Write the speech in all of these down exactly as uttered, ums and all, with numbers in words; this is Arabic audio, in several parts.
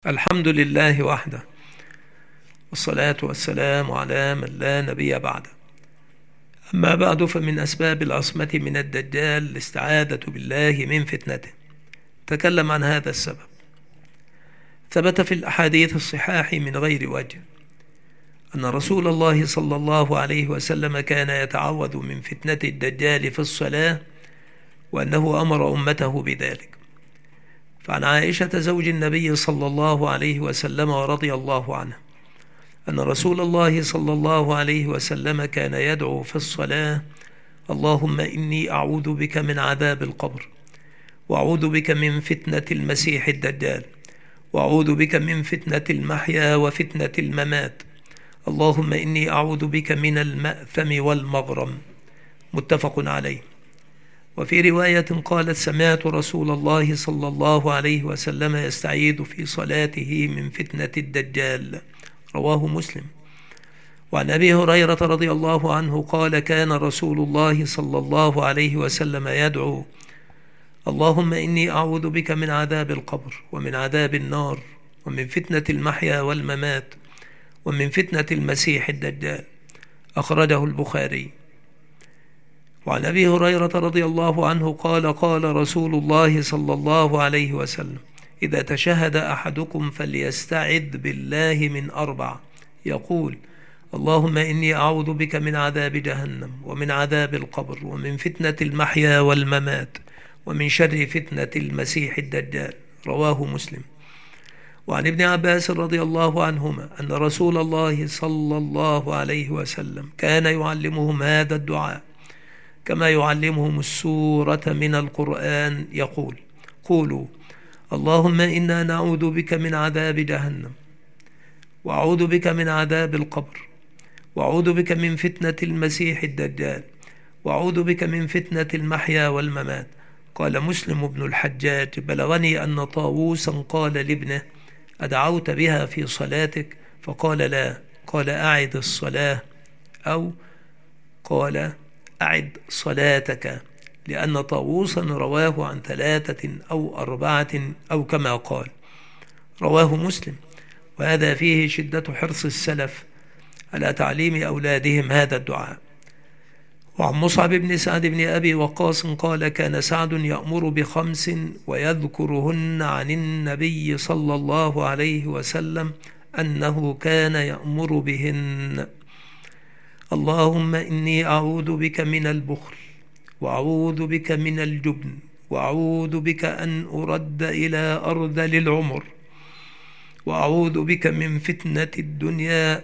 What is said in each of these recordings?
الحمد لله وحده، والصلاة والسلام على من لا نبي بعده. أما بعد، فمن أسباب العصمة من الدجال الاستعاذة بالله من فتنته. تكلم عن هذا السبب. ثبت في الأحاديث الصحاح من غير وجه أن رسول الله صلى الله عليه وسلم كان يتعوذ من فتنة الدجال في الصلاة، وأنه أمر أمته بذلك. فعن عائشة زوج النبي صلى الله عليه وسلم ورضي الله عنه أن رسول الله صلى الله عليه وسلم كان يدعو في الصلاة: اللهم إني أعوذ بك من عذاب القبر، وأعوذ بك من فتنة المسيح الدجال، وأعوذ بك من فتنة المحيا وفتنة الممات، اللهم إني أعوذ بك من المأثم والمغرم. متفق عليه. وفي رواية قالت: سمعت رسول الله صلى الله عليه وسلم يستعيذ في صلاته من فتنة الدجال. رواه مسلم. وعن أبي هريرة رضي الله عنه قال: كان رسول الله صلى الله عليه وسلم يدعو: اللهم إني أعوذ بك من عذاب القبر، ومن عذاب النار، ومن فتنة المحيا والممات، ومن فتنة المسيح الدجال. أخرجه البخاري. وعن أبي هريرة رضي الله عنه قال: قال رسول الله صلى الله عليه وسلم: إذا تشهد أحدكم فليستعذ بالله من أربع، يقول: اللهم إني أعوذ بك من عذاب جهنم، ومن عذاب القبر، ومن فتنة المحيا والممات، ومن شر فتنة المسيح الدجال. رواه مسلم. وعن ابن عباس رضي الله عنهما أن رسول الله صلى الله عليه وسلم كان يعلمهم هذا الدعاء كما يعلمهم السورة من القرآن، يقول: قولوا: اللهم إنا نعوذ بك من عذاب جهنم، وأعوذ بك من عذاب القبر، وأعوذ بك من فتنة المسيح الدجال، وأعوذ بك من فتنة المحيا والممات. قال مسلم بن الحجاج: بلغني أن طاووسا قال لابنه: أدعوت بها في صلاتك؟ فقال: لا. قال: أعد الصلاة، أو قال: أعد صلاتك، لأن طاووسا رواه عن ثلاثة أو أربعة أو كما قال. رواه مسلم. وهذا فيه شدة حرص السلف على تعليم أولادهم هذا الدعاء. وعن مصعب بن سعد بن أبي وقاص قال: كان سعد يأمر بخمس ويذكرهن عن النبي صلى الله عليه وسلم أنه كان يأمر بهن: اللهم إني أعوذ بك من البخل، وأعوذ بك من الجبن، وأعوذ بك أن أرد إلى أرذل العمر، وأعوذ بك من فتنة الدنيا،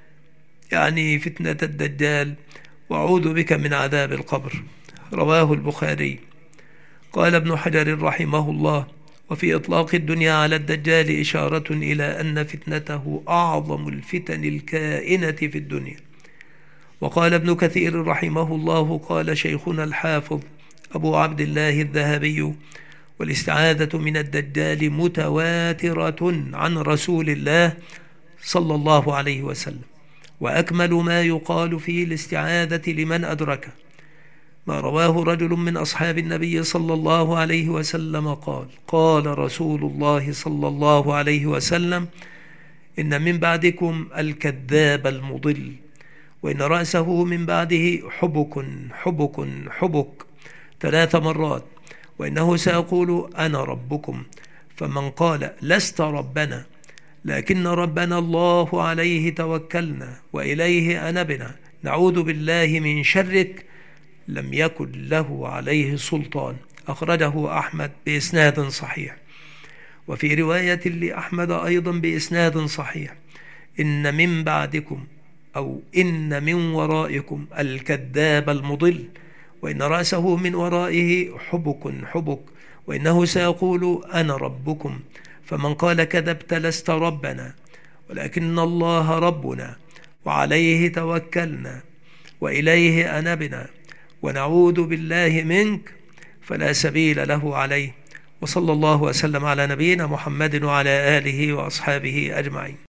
يعني فتنة الدجال، وأعوذ بك من عذاب القبر. رواه البخاري. قال ابن حجر رحمه الله: وفي إطلاق الدنيا على الدجال إشارة إلى أن فتنته أعظم الفتن الكائنة في الدنيا. وقال ابن كثير رحمه الله: قال شيخنا الحافظ أبو عبد الله الذهبي: والاستعاذة من الدجال متواترة عن رسول الله صلى الله عليه وسلم، وأكمل ما يقال فيه الاستعاذة لمن أدركه ما رواه رجل من أصحاب النبي صلى الله عليه وسلم قال: قال رسول الله صلى الله عليه وسلم: إن من بعدكم الكذاب المضل، وإن رأسه من بعده حبك حبك حبك ثلاث مرات، وإنه سيقول: أنا ربكم، فمن قال: لست ربنا، لكن ربنا الله عليه توكلنا وإليه أنبنا، نعوذ بالله من شرك، لم يكن له عليه سلطان. أخرجه أحمد بإسناد صحيح. وفي رواية لأحمد أيضا بإسناد صحيح: إن من بعدكم، أو إن من ورائكم الكذاب المضل، وإن رأسه من ورائه حبك حبك، وإنه سيقول: أنا ربكم، فمن قال: كذبت، لست ربنا، ولكن الله ربنا، وعليه توكلنا وإليه أنبنا، ونعوذ بالله منك، فلا سبيل له عليه. وصلى الله وسلم على نبينا محمد وعلى آله وأصحابه أجمعين.